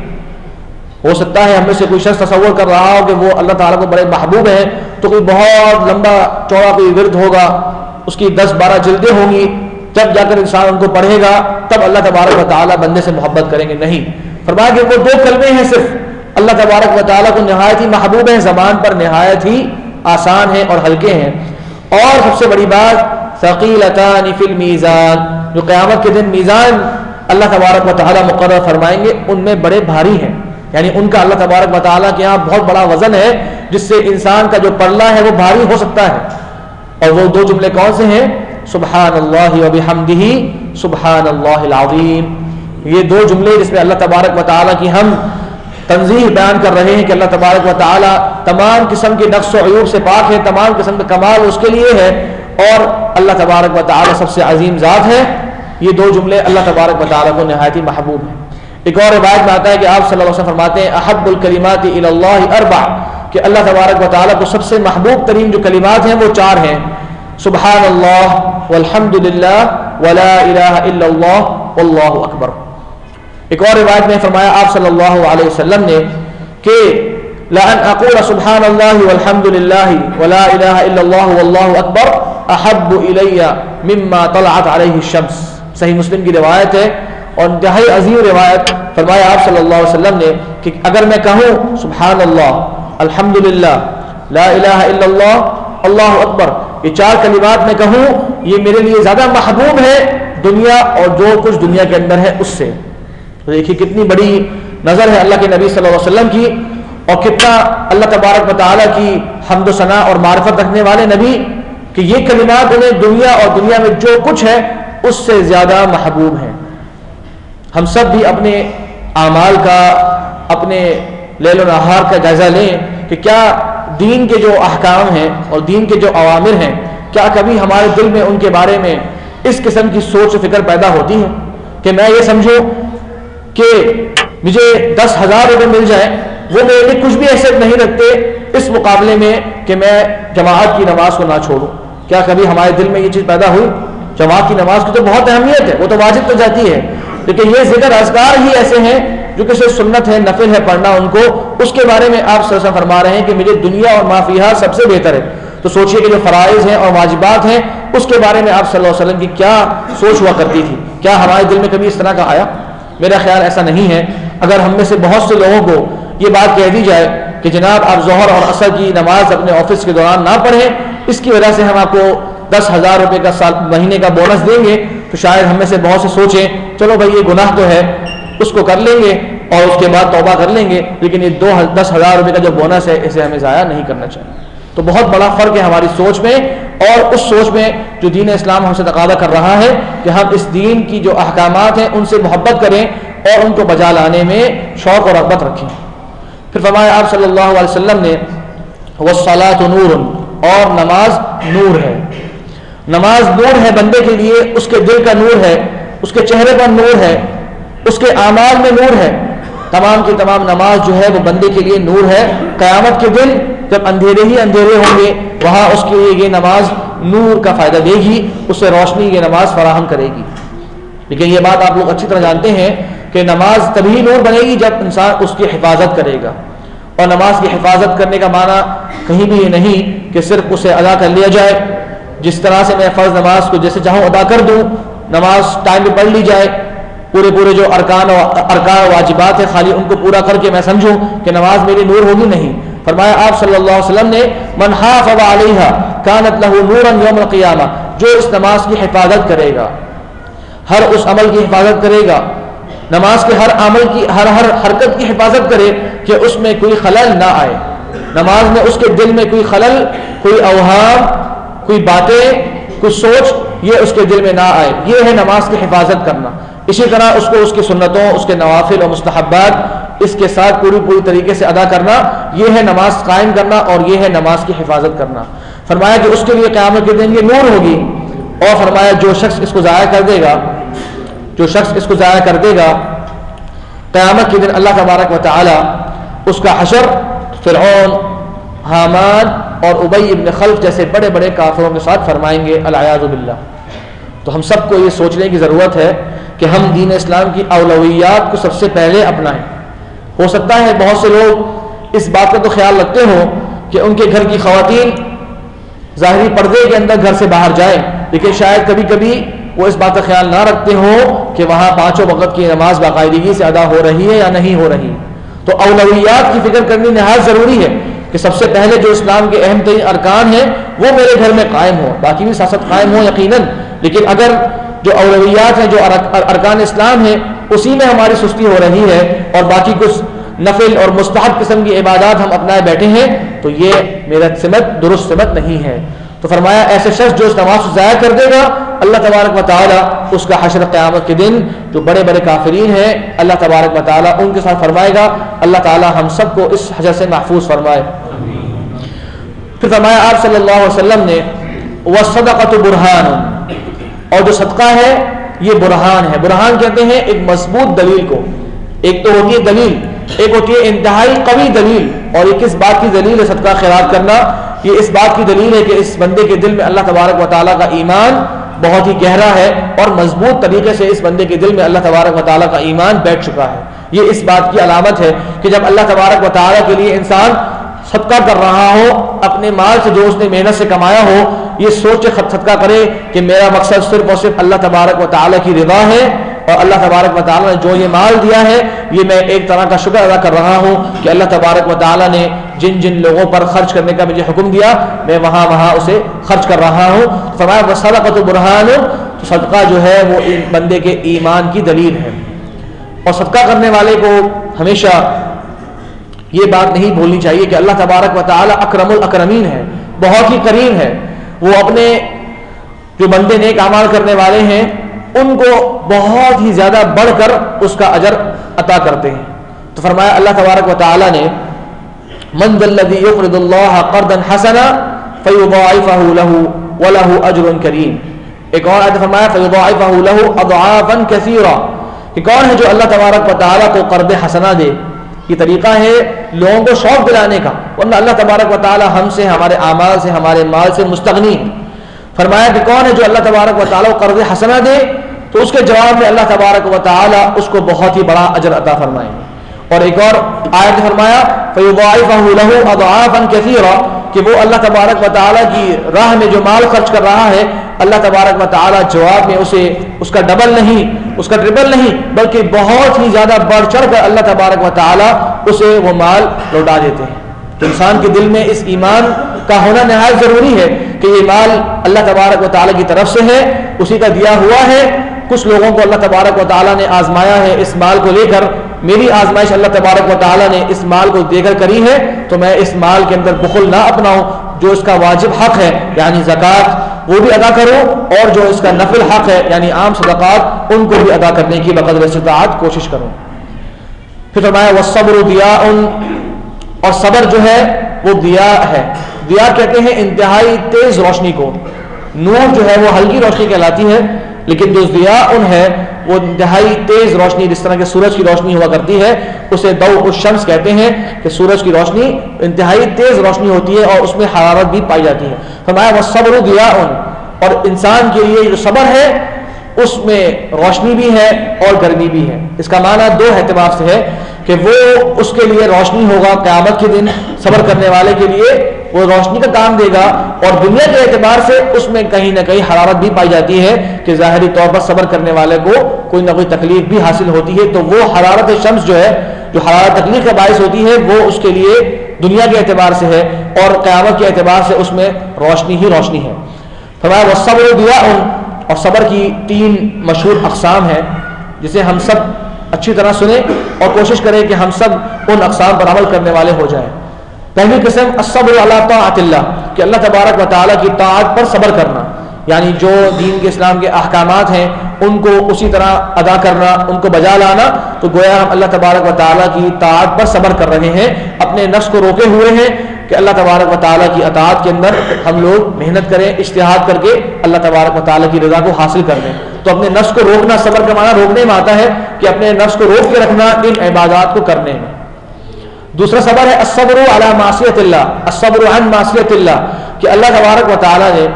ہو سکتا ہے ہم میں سے کوئی شخص تصور کر رہا ہو کہ وہ اللہ تعالیٰ کو بڑے محبوب ہیں تو کوئی بہت لمبا چوڑا کوئی ورد ہوگا, اس کی دس بارہ جلدیں ہوں گی, جب جا کر انسان ان کو پڑھے گا تب اللہ تبارک و تعالیٰ بندے سے محبت کریں گے. نہیں, فرمایا کہ وہ دو کلمے ہیں صرف, اللہ تبارک و تعالیٰ کو نہایت ہی محبوب ہیں, زبان پر نہایت ہی آسان ہیں اور ہلکے ہیں. اور سب سے بڑی بات ثقیلتان فی المیزان, جو قیامت کے دن میزان اللہ تبارک و تعالیٰ مقرر فرمائیں گے ان میں بڑے بھاری ہیں, یعنی ان کا اللہ تبارک و تعالیٰ کے یہاں بہت بڑا وزن ہے جس سے انسان کا جو پلہ ہے وہ بھاری ہو سکتا ہے. اور وہ دو جملے کون سے ہیں؟ سبحان اللہ و بحمدہ سبحان اللہ العظیم. یہ دو جملے جس میں اللہ تبارک و تعالیٰ کی ہم تنزیہ بیان کر رہے ہیں کہ اللہ تبارک و تعالیٰ تمام قسم کے نقص و عیوب سے پاک ہے, تمام قسم کا کمال اس کے لیے ہے, اور اللہ تبارک و تعالیٰ سب سے عظیم ذات ہے. یہ دو جملے اللہ تبارک و تعالیٰ کو نہایت ہی محبوب ہیں. ایک اور روایت میں آتا ہے کہ آپ صلی اللہ علیہ وسلم فرماتے ہیں احب الکلمات الی اللہ اربع, کہ اللہ تبارک و تعالیٰ کو سب سے محبوب ترین جو کلمات ہیں وہ چار ہیں, سبحان اللہ والحمد للہ ولا الہ الا اللہ واللہ اکبر. ایک اور روایت میں فرمایا آپ صلی اللہ علیہ وسلم نے کہ لأن أقول سبحان الله والحمد لله ولا إله إلا الله والله أكبر أحب إلي مما طلعت عليه الشمس. صحیح مسلم کی روایت ہے اور انتہائی عظیم روایت. فرمایا آپ صلی اللہ علیہ وسلم نے کہ اگر میں کہوں سبحان اللہ, الحمدللہ, لا الہ الا اللہ, اللہ اکبر, یہ چار کلمات میں کہوں, یہ میرے لیے زیادہ محبوب ہے دنیا اور جو کچھ دنیا کے اندر ہے اس سے. تو دیکھیے کتنی بڑی نظر ہے اللہ کے نبی صلی اللہ علیہ وسلم کی, اور کتنا اللہ تبارک و تعالیٰ کی حمد و ثنا اور معرفت رکھنے والے نبی کہ یہ کلمات انہیں دنیا اور دنیا میں جو کچھ ہے اس سے زیادہ محبوب ہیں. ہم سب بھی اپنے اعمال کا, اپنے لیل و نہار کا جائزہ لیں کہ کیا دین کے جو احکام ہیں اور دین کے جو اوامر ہیں, کیا کبھی ہمارے دل میں ان کے بارے میں اس قسم کی سوچ و فکر پیدا ہوتی ہے کہ میں یہ سمجھوں کہ مجھے دس ہزار روپے مل جائیں, وہ میرے لیے کچھ بھی حیثیت نہیں رکھتے اس مقابلے میں کہ میں جماعت کی نماز کو نہ چھوڑوں. کیا کبھی ہمارے دل میں یہ چیز پیدا ہوئی؟ جماعت کی نماز کی تو بہت اہمیت ہے, وہ تو واجب تو جاتی ہے, لیکن یہ ذکر اذکار ہی ایسے ہیں جو کہ صرف سنت ہے, نفل ہے پڑھنا ان کو, اس کے بارے میں آپ صلی اللہ علیہ وسلم فرما رہے ہیں کہ مجھے دنیا اور ما فیہا سب سے بہتر ہے. تو سوچئے کہ جو فرائض ہیں اور واجبات ہیں اس کے بارے میں آپ صلی اللہ علیہ وسلم کی کیا سوچ ہوا کرتی تھی. کیا ہمارے دل میں کبھی اس طرح کا آیا؟ میرا خیال ایسا نہیں ہے. اگر ہم میں سے بہت سے لوگوں کو یہ بات کہہ دی جائے کہ جناب آپ ظہر اور عصر کی نماز اپنے آفس کے دوران نہ پڑھیں, اس کی وجہ سے ہم آپ کو دس ہزار روپے کا سال مہینے کا بونس دیں گے, تو شاید ہم میں سے بہت سے سوچیں چلو بھائی یہ گناہ تو ہے, اس کو کر لیں گے اور اس کے بعد توبہ کر لیں گے, لیکن یہ دو دس ہزار روپے کا جو بونس ہے اسے ہمیں ضائع نہیں کرنا چاہیے. تو بہت بڑا فرق ہے ہماری سوچ میں اور اس سوچ میں جو دین اسلام ہم سے تقاضا کر رہا ہے کہ ہم اس دین کی جو احکامات ہیں ان سے محبت کریں اور ان کو بجا لانے میں شوق اور رغبت رکھیں. پھر فرمایا آپ صلی اللہ علیہ وسلم نے والصلاۃ نور, اور نماز نور ہے. نماز نور ہے بندے کے لیے, اس کے دل کا نور ہے, اس کے چہرے پر نور ہے, اس کے اعمال میں نور ہے. تمام کی تمام نماز جو ہے وہ بندے کے لیے نور ہے. قیامت کے دن جب اندھیرے ہی اندھیرے ہوں گے وہاں اس کے لیے یہ نماز نور کا فائدہ دے گی, اسے روشنی یہ نماز فراہم کرے گی. لیکن یہ بات آپ لوگ اچھی طرح جانتے ہیں کہ نماز تبھی نور بنے گی جب انسان اس کی حفاظت کرے گا, اور نماز کی حفاظت کرنے کا معنی کہیں بھی یہ نہیں کہ صرف اسے ادا کر لیا جائے, جس طرح سے میں فرض نماز کو جیسے چاہوں ادا کر دوں, نماز ٹائم پہ پڑھ لی جائے, پورے پورے جو ارکان و ارکان و واجبات ہیں خالی ان کو پورا کر کے میں سمجھوں کہ نماز میری نور ہوگی, نہیں. فرمایا آپ صلی اللہ علیہ وسلم نے من حافظ علیہا کانت لہ نورا یوم القیامہ, جو اس نماز کی حفاظت کرے گا, ہر اس عمل کی حفاظت کرے گا, نماز کے ہر عمل کی ہر ہر حرکت کی حفاظت کرے کہ اس میں کوئی خلل نہ آئے, نماز میں اس کے دل میں کوئی خلل, کوئی اوہام, کوئی باتیں, کوئی سوچ یہ اس کے دل میں نہ آئے, یہ ہے نماز کی حفاظت کرنا. اسی طرح اس کو اس کی سنتوں, اس کے نوافل اور مستحبات اس کے ساتھ پوری پوری طریقے سے ادا کرنا, یہ ہے نماز قائم کرنا اور یہ ہے نماز کی حفاظت کرنا. فرمایا کہ اس کے لیے قیامت کے دن یہ نور ہوگی, اور فرمایا جو شخص اس کو ضائع کر دے گا, جو شخص اس کو ضائع کر دے گا قیامت کے دن اللہ تبارک و تعالی اس کا حشر فرعون, حامان اور ابی ابن خلف جیسے بڑے بڑے کافروں کے ساتھ فرمائیں گے, العیاذ باللہ. تو ہم سب کو یہ سوچنے کی ضرورت ہے کہ ہم دین اسلام کی اولویات کو سب سے پہلے اپنائیں. ہو سکتا ہے بہت سے لوگ اس بات کا تو خیال رکھتے ہوں کہ ان کے گھر کی خواتین ظاہری پردے کے اندر گھر سے باہر جائیں, لیکن شاید کبھی کبھی وہ اس بات کا خیال نہ رکھتے ہوں کہ وہاں پانچوں وقت کی نماز باقاعدگی سے ادا ہو رہی ہے یا نہیں ہو رہی. تو اولویات کی فکر کرنی نہایت ضروری ہے کہ سب سے پہلے جو اسلام کے اہم ترین ارکان ہیں وہ میرے گھر میں قائم ہو, باقی بھی سیاست قائم ہو یقیناً, لیکن اگر جو اولویات ہیں, جو ارکان اسلام ہیں, اسی میں ہماری سستی ہو رہی ہے اور باقی کچھ نفل اور مستحب قسم کی عبادات ہم اپنائے بیٹھے ہیں, تو یہ میرا سمت درست سمت نہیں ہے. تو فرمایا ایسے شخص جو اس نماز کو ضائع کر دے گا اللہ تبارک و تعالیٰ اس کا حشر قیامت کے دن جو بڑے بڑے کافرین ہیں اللہ تبارک و تعالیٰ ان کے ساتھ فرمائے گا. اللہ تعالیٰ ہم سب کو اس حشر سے محفوظ فرمائے. پھر فرمایا آپ صلی اللہ علیہ وسلم نے والصدقۃ برہان, اور جو صدقہ ہے یہ برہان ہے. برہان کہتے ہیں ایک مضبوط دلیل کو. ایک تو ہوتی ہے دلیل, ایک ہوتی ہے انتہائی قوی دلیل, اور یہ کس بات کی دلیل ہے صدقہ خیرات کرنا؟ یہ اس بات کی دلیل ہے کہ اس بندے کے دل میں اللہ تبارک و تعالیٰ کا ایمان بہت ہی گہرا ہے اور مضبوط طریقے سے اس بندے کے دل میں اللہ تبارک و تعالیٰ کا ایمان بیٹھ چکا ہے. یہ اس بات کی علامت ہے کہ جب اللہ تبارک و تعالیٰ کے لیے انسان صدقہ کر رہا ہو، اپنے مال سے جو اس نے محنت سے کمایا ہو، یہ سوچ کے صدقہ کرے کہ میرا مقصد صرف اور صرف اللہ تبارک و تعالیٰ کی رضا ہے، اور اللہ تبارک و تعالیٰ نے جو یہ مال دیا ہے یہ میں ایک طرح کا شکر ادا کر رہا ہوں کہ اللہ تبارک و تعالیٰ نے جن جن لوگوں پر خرچ کرنے کا مجھے حکم دیا میں وہاں وہاں اسے خرچ کر رہا ہوں۔ فرمایا وَصَدَقَةُ بُرْهَانٌ، تو صدقہ جو ہے وہ بندے کے ایمان کی دلیل ہے، اور صدقہ کرنے والے کو ہمیشہ یہ بات نہیں بھولنی چاہیے کہ اللہ تبارک و تعالیٰ اکرم الاکرمین ہے، بہت ہی کریم ہے، وہ اپنے جو بندے نیک اعمال کرنے والے ہیں ان کو بہت ہی زیادہ بڑھ کر اس کا اجر عطا کرتے ہیں۔ تو فرمایا اللہ تبارک و تعالیٰ نے من ذا الذی یقرض اللہ قرضا حسنا فیضاعفہ لہ ولہ اجر کریم، ایک اور آیت فرمایا فیضاعفہ لہ اضعافا کثیرا، کہ کون ہے جو اللہ تبارک و تعالیٰ کو قرض حسنا دے۔ یہ طریقہ ہے لوگوں کو شوق دلانے کا، ورنہ اللہ تبارک و تعالیٰ ہم سے، ہمارے اعمال سے، ہمارے مال سے مستغنی ہے۔ فرمایا کہ کون ہے جو اللہ تبارک و تعالیٰ کو قرض حسنہ دے، تو اس کے جواب میں اللہ تبارک و تعالیٰ اس کو بہت ہی بڑا اجر عطا فرمائیں گے۔ اور ایک اور آیت فرمایا فَيُضَاعِفَهُ لَهُ أَضْعَافًا كَثِيرًا، کہ وہ اللہ تبارک و تعالیٰ کی راہ میں جو مال خرچ کر رہا ہے اللہ تبارک و تعالیٰ جواب میں اسے اس کا ڈبل نہیں، اس کا ٹرپل نہیں، بلکہ بہت ہی زیادہ بڑھ چڑھ کر اللہ تبارک و تعالیٰ اسے وہ مال لوٹا دیتے ہیں۔ تو انسان کے دل میں اس ایمان کا ہونا نہایت ضروری ہے کہ یہ مال اللہ تبارک و تعالیٰ کی طرف سے ہے، اسی کا دیا ہوا ہے۔ کچھ لوگوں کو اللہ تبارک و تعالیٰ نے آزمایا ہے اس مال کو لے کر، میری آزمائش اللہ تبارک و تعالیٰ نے اس مال کو دے کر کری ہے، تو میں اس مال کے اندر بخل نہ اپناؤں، جو اس کا واجب حق ہے یعنی زکوٰۃ وہ بھی ادا کروں، اور جو اس کا نفل حق ہے یعنی عام صدقات ان کو بھی ادا کرنے کی بقدر استطاعت کوشش کروں۔ پھر فرمایا والصبر ضیاء، اور صبر جو ہے وہ ضیاء ہے۔ ضیاء کہتے ہیں انتہائی تیز روشنی کو، نور جو ہے وہ ہلکی روشنی کہلاتی ہے، لیکن جو ضیاء ہے وہ انتہائی تیز روشنی، جس طرح کہ سورج کی روشنی ہوا کرتی ہے اسے ضوء الشمس کہتے ہیں، کہ سورج کی روشنی انتہائی تیز روشنی ہوتی ہے اور اس میں حرارت بھی پائی جاتی ہے۔ فرمایا والصبر ضیاء، اور انسان کے لیے جو صبر ہے اس میں روشنی بھی ہے اور گرمی بھی ہے۔ اس کا معنی دو اعتبار سے ہے کہ وہ اس کے لیے روشنی ہوگا قیامت کے دن، صبر کرنے والے کے لیے وہ روشنی کا کام دے گا، اور دنیا کے اعتبار سے اس میں کہیں نہ کہیں حرارت بھی پائی جاتی ہے کہ ظاہری طور پر صبر کرنے والے کو کوئی نہ کوئی تکلیف بھی حاصل ہوتی ہے، تو وہ حرارت شمس جو ہے، جو حرارت تکلیف کا باعث ہوتی ہے، وہ اس کے لیے دنیا کے اعتبار سے ہے، اور قیامت کے اعتبار سے اس میں روشنی ہی روشنی ہے۔ فرمایا والصبر ضیاء، اور صبر کی تین مشہور اقسام ہیں جسے ہم سب اچھی طرح سنیں اور کوشش کریں کہ ہم سب ان اقسام پر عمل کرنے والے ہو جائیں۔ پہلی قسم الصبر علی طاعت اللہ، کہ اللہ تبارک و تعالیٰ کی طاعت پر صبر کرنا، یعنی جو دین کے اسلام کے احکامات ہیں ان کو اسی طرح ادا کرنا، ان کو بجا لانا، تو گویا ہم اللہ تبارک و تعالیٰ کی طاعت پر صبر کر رہے ہیں، اپنے نفس کو روکے ہوئے ہیں کہ اللہ تبارک و تعالیٰ کی اطاعت کے اندر ہم لوگ محنت کریں، اجتہاد کر کے اللہ تبارک و تعالیٰ کی رضا کو حاصل کر لیں۔ تو اپنے نفس کو روکنا، صبر کا معنی روکنے میں آتا ہے کہ اپنے نفس کو روک کے رکھنا ان عبادات کو کرنے میں۔ دوسرا صبر ہے الصبر علی معصیت اللہ، الصبر عن معصیت اللہ، کہ اللہ تبارک و تعالیٰ نے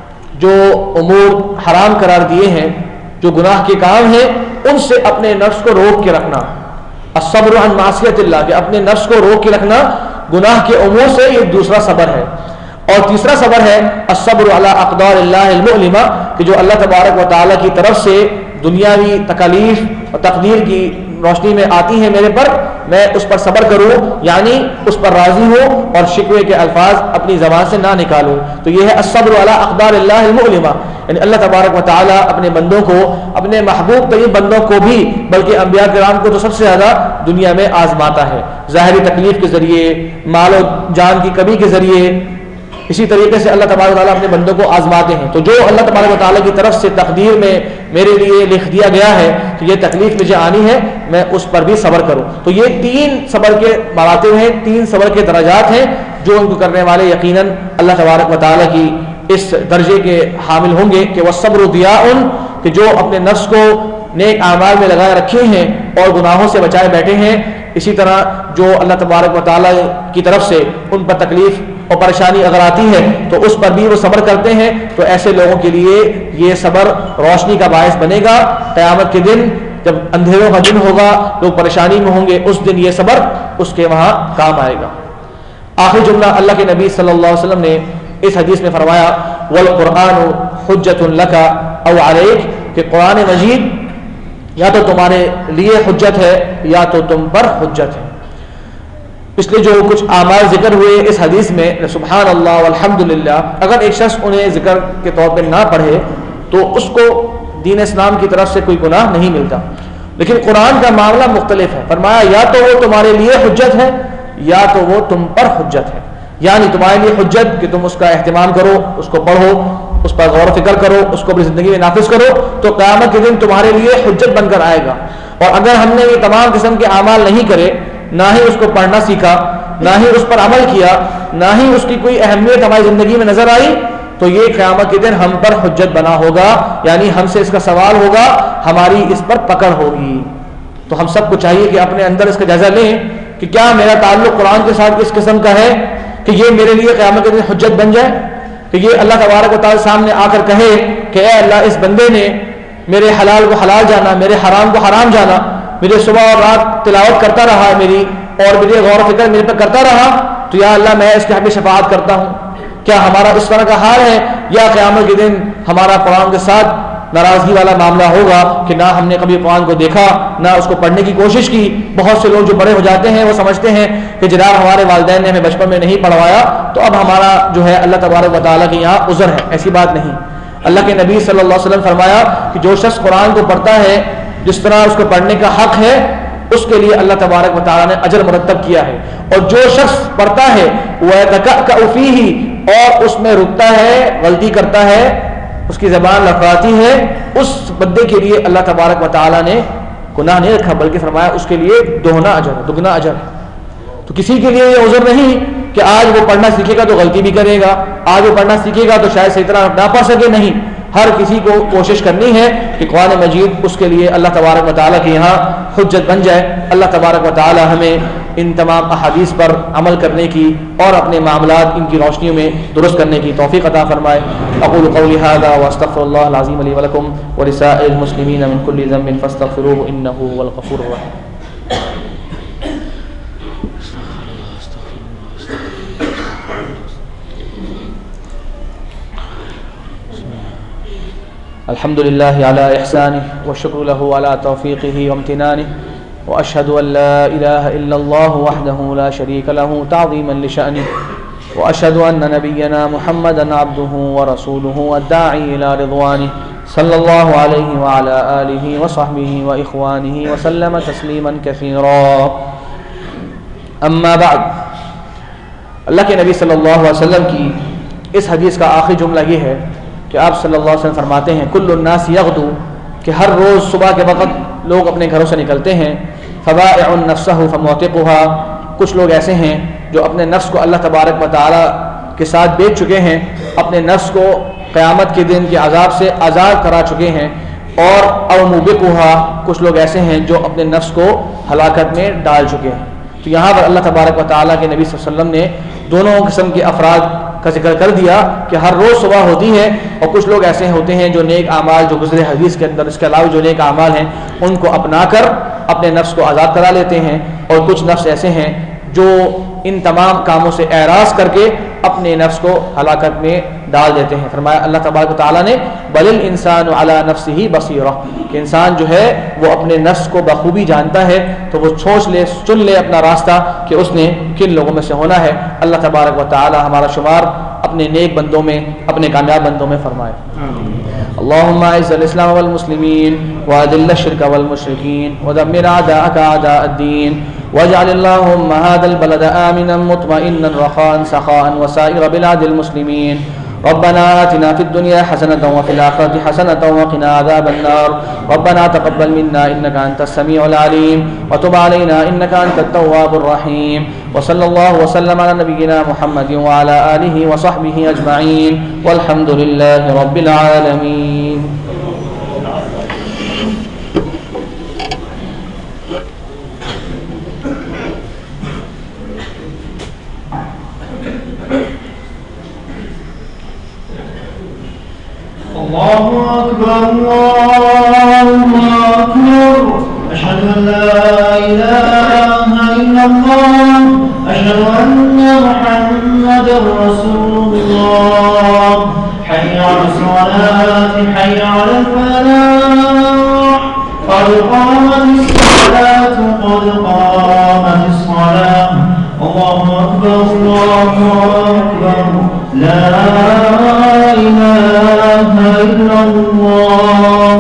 جو امور حرام قرار دیے ہیں، جو گناہ کے کام ہیں، ان سے اپنے نفس کو روک کے رکھنا۔ الصبر عن معصیت اللہ، کہ اپنے نفس کو روک کے رکھنا گناہ کے امور سے، یہ دوسرا صبر ہے۔ اور تیسرا صبر ہے الصبر علی اقدار اللہ المؤلمہ، کہ جو اللہ تبارک و تعالیٰ کی طرف سے دنیاوی تکالیف اور تقدیر کی روشنی میں آتی ہیں میرے پر، میں اس پر صبر کروں، یعنی اس پر راضی ہوں اور شکوے کے الفاظ اپنی زبان سے نہ نکالوں۔ تو یہ ہے الصبر علی اقدار اللہ المؤلمہ، یعنی اللہ تبارک و تعالیٰ اپنے بندوں کو، اپنے محبوب ترین بندوں کو بھی، بلکہ انبیاء کرام کو تو سب سے زیادہ دنیا میں آزماتا ہے، ظاہری تکلیف کے ذریعے، مال و جان کی کمی کے ذریعے۔ اسی طریقے سے اللہ تبارک و تعالیٰ اپنے بندوں کو آزماتے ہیں۔ تو جو اللہ تبارک و تعالیٰ کی طرف سے تقدیر میں میرے لیے لکھ دیا گیا ہے کہ یہ تکلیف مجھے آنی ہے، میں اس پر بھی صبر کروں۔ تو یہ تین صبر کے مراتب ہیں، تین صبر کے درجات ہیں، جو ان کو کرنے والے یقیناً اللہ تبارک و تعالیٰ کی اس درجے کے حامل ہوں گے کہ والصبر ضیاء، کہ جو اپنے نفس کو نیک اعمال میں لگائے رکھے ہیں اور گناہوں سے بچائے بیٹھے ہیں۔ اسی طرح جو اللہ تبارک و تعالیٰ کی طرف سے ان پر تکلیف اور پریشانی اگر آتی ہے تو اس پر بھی وہ صبر کرتے ہیں، تو ایسے لوگوں کے لیے یہ صبر روشنی کا باعث بنے گا۔ قیامت کے دن جب اندھیروں کا دن ہوگا لوگ پریشانی میں ہوں گے، اس دن یہ صبر اس کے وہاں کام آئے گا۔ آخری جملہ اللہ کے نبی صلی اللہ علیہ وسلم نے اس حدیث میں فرمایا والقرآن حجت لک او علیک، کہ قرآن مجید یا تو تمہارے لیے حجت ہے یا تو تم پر حجت ہے۔ پچھلے جو کچھ اعمال ذکر ہوئے اس حدیث میں، سبحان اللہ والحمدللہ، اگر ایک شخص انہیں ذکر کے طور پہ نہ پڑھے تو اس کو دین اسلام کی طرف سے کوئی گناہ نہیں ملتا، لیکن قرآن کا معاملہ مختلف ہے۔ فرمایا یا تو وہ تمہارے لیے حجت ہے یا تو وہ تم پر حجت ہے، یعنی تمہارے لیے حجت کہ تم اس کا اہتمام کرو، اس کو پڑھو، اس پر غور و فکر کرو، اس کو اپنی زندگی میں نافذ کرو، تو قیامت کے دن تمہارے لیے حجت بن کر آئے گا۔ اور اگر ہم نے یہ تمام قسم کے اعمال نہیں کرے، نہ ہی اس کو پڑھنا سیکھا، نہ ہی اس پر عمل کیا، نہ ہی اس کی کوئی اہمیت ہماری زندگی میں نظر آئی، تو یہ قیامت کے دن ہم پر حجت بنا ہوگا، یعنی ہم سے اس کا سوال ہوگا، ہماری اس پر پکڑ ہوگی۔ تو ہم سب کو چاہیے کہ اپنے اندر اس کا جائزہ لیں کہ کیا میرا تعلق قرآن کے ساتھ کس قسم کا ہے کہ یہ میرے لیے قیامت کے دن حجت بن جائے، کہ یہ اللہ تبارک و تعالی سامنے آ کر کہے کہ اے اللہ، اس بندے نے میرے حلال کو حلال جانا، میرے حرام کو حرام جانا، میرے صبح اور رات تلاوت کرتا رہا میری، اور میرے غور و فکر میرے پر کرتا رہا، تو یا اللہ میں اس کے حق میں شفاعت کرتا ہوں۔ کیا ہمارا اس طرح کا حال ہے، یا قیامت کے دن ہمارا قرآن کے ساتھ ناراضگی والا معاملہ ہوگا کہ نہ ہم نے کبھی قرآن کو دیکھا، نہ اس کو پڑھنے کی کوشش کی؟ بہت سے لوگ جو بڑے ہو جاتے ہیں وہ سمجھتے ہیں کہ جناب ہمارے والدین نے ہمیں بچپن میں نہیں پڑھوایا تو اب ہمارا جو ہے اللہ تبارک و تعالیٰ کے یہاں عذر ہے۔ ایسی بات نہیں۔ اللہ کے نبی صلی اللہ علیہ وسلم فرمایا کہ جو شخص قرآن کو پڑھتا ہے جس طرح اس کو پڑھنے کا حق ہے، اس کے لیے اللہ تبارک و تعالیٰ نے اجر مرتب کیا ہے، اور جو شخص پڑھتا ہے وَيَتَكَأْكَأُ فِيهِ، اور اس میں رکتا ہے، غلطی کرتا ہے، اس کی زبان لفظاتی ہے، اس بندے کے لیے اللہ تبارک و تعالیٰ نے گناہ نہیں رکھا، بلکہ فرمایا اس کے لیے دوہنا اجر ہے، دگنا اجر ہے۔ تو کسی کے لیے یہ عذر نہیں کہ آج وہ پڑھنا سیکھے گا تو غلطی بھی کرے گا، آج وہ پڑھنا سیکھے گا تو شاید صحیح طرح نہ پڑھ سکے، نہیں۔ ہر کسی کو کوشش کرنی ہے کہ قرآن مجید اس کے لیے اللہ تبارک و تعالیٰ کے یہاں حجت بن جائے۔ اللہ تبارک و تعالیٰ ہمیں ان تمام احادیث پر عمل کرنے کی اور اپنے معاملات ان کی روشنیوں میں درست کرنے کی توفیق عطا فرمائے۔ اقول قولی ھذا واستغفر اللہ العظیم لی ولکم ولسائر المسلمین من کل ذنب فاستغفروه انه هو الغفور الرحیم۔ الحمد لله على إحسانه والشكر له على توفيقه وامتنانه وأشهد أن لا إله إلا الله وحده لا شريك له تعظيما لشأنه وأشهد أن نبينا محمدا عبده ورسوله الداعي إلى رضوانه صلى الله عليه وعلى آله وصحبه وإخوانه وسلم تسليما كثيرا أما بعد۔ اللہ کے نبی صلی اللہ علیہ وسلم کی اس حدیث کا آخری جملہ یہ ہے کہ آپ صلی اللہ علیہ وسلم فرماتے ہیں کل الناس یغدو، کہ ہر روز صبح کے وقت لوگ اپنے گھروں سے نکلتے ہیں، فبائع نفسہ فموتقها، کچھ لوگ ایسے ہیں جو اپنے نفس کو اللہ تبارک و تعالیٰ کے ساتھ بیچ چکے ہیں، اپنے نفس کو قیامت کے دن کے عذاب سے آزاد کرا چکے ہیں، اور او موبقها، کچھ لوگ ایسے ہیں جو اپنے نفس کو ہلاکت میں ڈال چکے ہیں۔ تو یہاں پر اللہ تبارک و تعالیٰ کے نبی صلی اللہ علیہ وسلم نے دونوں قسم کے افراد کا ذکر کر دیا کہ ہر روز صبح ہوتی ہے، اور کچھ لوگ ایسے ہوتے ہیں جو نیک اعمال جو گزرے حدیث کے اندر، اس کے علاوہ جو نیک اعمال ہیں ان کو اپنا کر اپنے نفس کو آزاد کرا لیتے ہیں، اور کچھ نفس ایسے ہیں جو ان تمام کاموں سے اعراض کر کے اپنے نفس کو ہلاکت میں ڈال دیتے ہیں۔ فرمایا اللہ تبارک و تعالیٰ نے بل الانسان علی نفسہ بصیرہ، کہ انسان جو ہے وہ اپنے نفس کو بخوبی جانتا ہے، تو وہ سوچ لے، چن لے اپنا راستہ کہ اس نے کن لوگوں میں سے ہونا ہے۔ اللہ تبارک و تعالیٰ ہمارا شمار اپنے نیک بندوں میں، اپنے کامیاب بندوں میں فرمائے۔ اللهم اعز الاسلام والمسلمين واذل الشرك والمشركين ودمر اعداءك اعداء الدين واجعل اللهم هذا البلد آمنا مطمئنا رخاء سخاء وسائر بلاد المسلمين ربنا آتنا في الدنيا حسنة وفي الآخرة حسنة وقنا عذاب النار ربنا تقبل منا إنك أنت السميع العليم وتب علينا إنك أنت التواب الرحيم وصلى الله وسلم على نبينا محمد وعلى آله وصحبه أجمعين والحمد لله رب العالمين۔ الله أكبر الله أكبر إلا الله أشهد أن محمدا رسول الله حي على الصلاة حي على الفلاح قد قامت الصلاة قد قامت الصلاة الله أكبر الله أكبر لا إله إلا الله.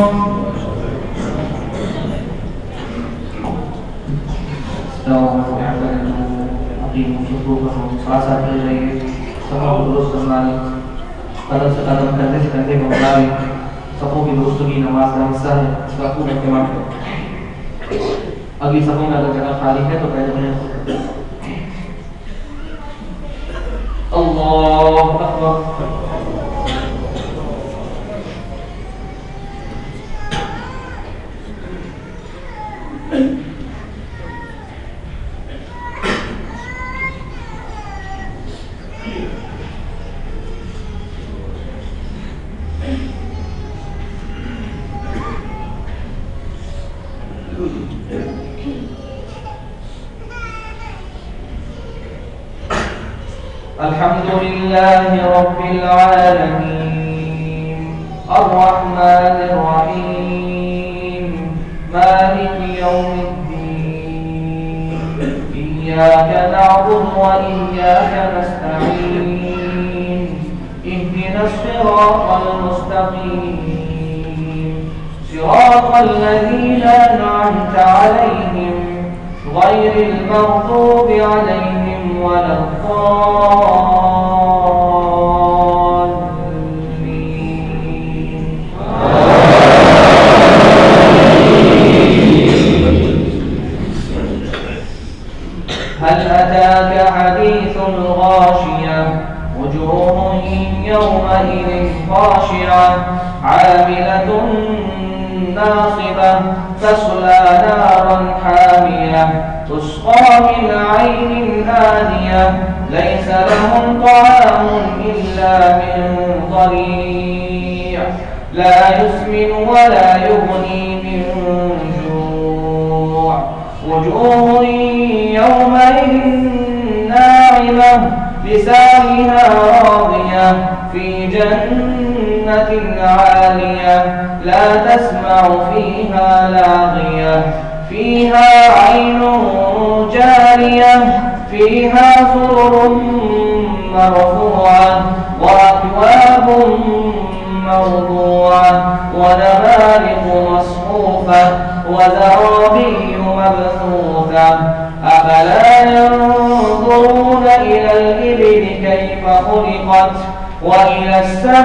Salah satu dari semua lurus kembali kalau sekadang ganti ganti kembali sapu lurus lagi namaz dan sah sapu dan kemana lagi sapu nggak ada jalan kali itu kayaknya Allah Akbar. الحمد لله رب العالمين الرحمن الرحيم مالك يوم الدين إياك نعبد وإياك نستعين اهدنا الصراط المستقيم صراط الذين أنعمت عليهم غير المغضوب عليهم ولا الضالين. هل أتاك حديث الغاشية وجوه يومئذ خاشعة عاملة ناصبة تصلى نارا حامية تسقى من عين آنية ليس لهم طعام إلا من ضريع لا يسمن ولا يغني من جوع وجوه يومئذ ناعمة لسانها راضية في جنة عالية لا تسمع فيها لاغية فيها عين جارية فيها سرر مرفوعة وأكواب موضوعة ونمارق مصفوفة وزرابي مبثوثة أفلا ينظرون إلى الإبل كيف خلقت وإلى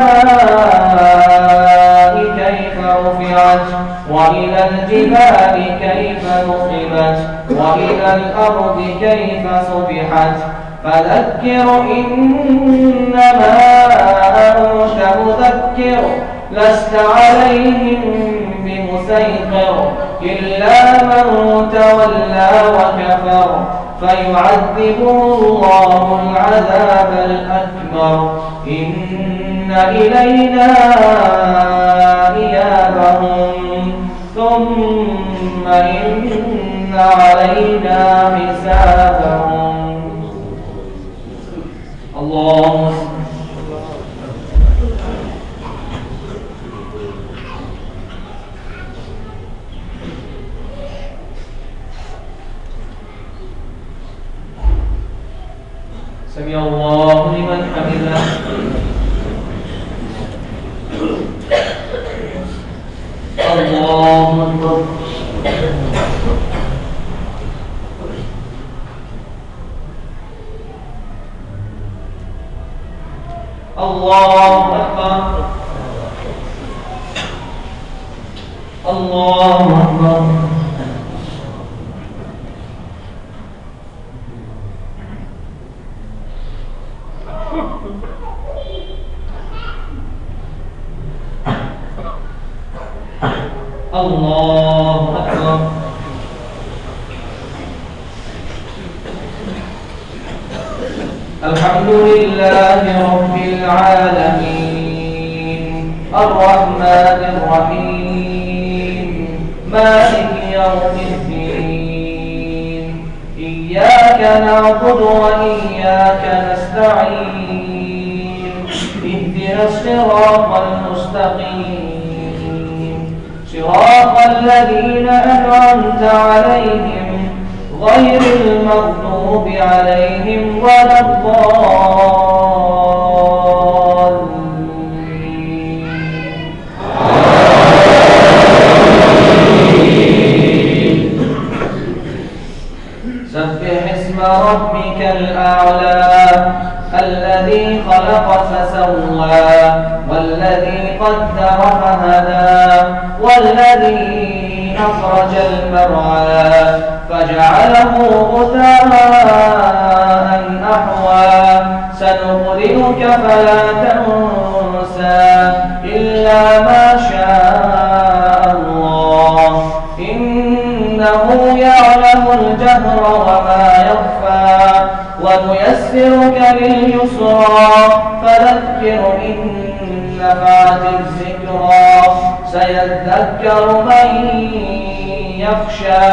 السماء كيف رفعت وإلى الجبال كيف نصبت وإلى الأرض كيف سطحت فذكر إنما أنت مذكر لست عليهم بمسيطر إلا من تولى وكفر فيعذبه الله العذاب الأكبر إن إلينا إيابهم ثم إن علينا حسابهم. اللهم سمع الله لمن حمده. الله أكبر. الله أكبر. الله أكبر. الله أكبر. الحمد لله رب العالمين الرحمن الرحيم مالك يوم الدين إياك نعبد وإياك نستعين اهدنا الصراط المستقيم صراط الذين أنعمت عليهم غير المغضوب عليهم ولا الضالين. سبح اسم ربك الأعلى الذي خلق فسوى والذي قدر فهدى والذي أخرج المرعى فجعله غثاء أحوى سنقرئك فلا تنسى إلا ما شاء الله إنه يعلم الجهر وما يخفى ونيسرك لليسرى فذكر إن نفعت الذكرى سيذكر من يخشى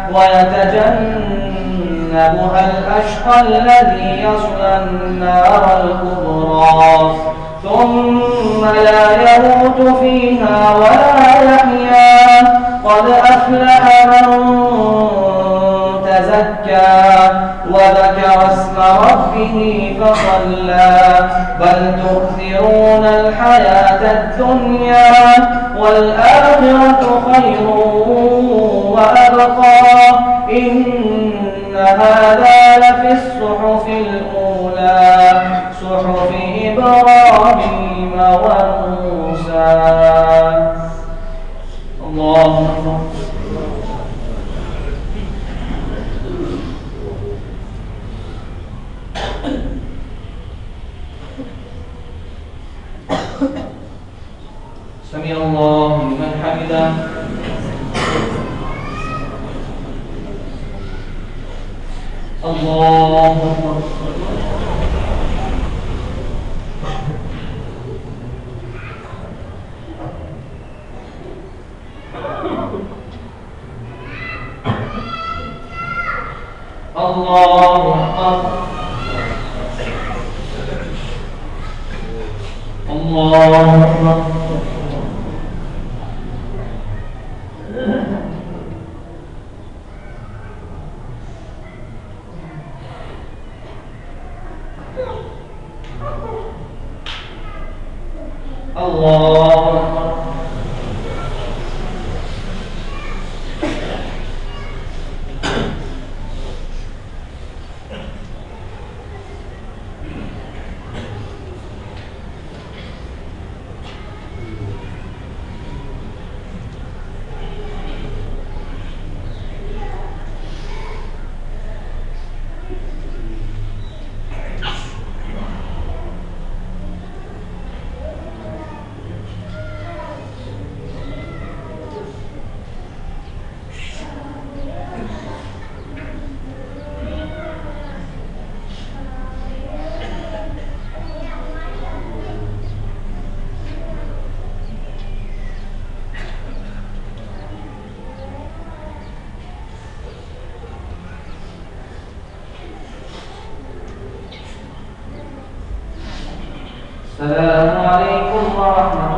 ويتجنبها الأشقى الذي يصلى النار الكبرى ثم لا يموت فيها ولا يحيا قد أفلح من تزكى وذكر اسم ربه فصلى بل تؤثرون الحياة الدنيا والآخرة خير وأبقى إن هذا لفي الصحف الأولى صحف إبراهيم وموسى. الله أكبر. سمع الله لمن حمده. الله أكبر. الله أكبر. الله أكبر. الله أكبر. السلام عليكم ورحمة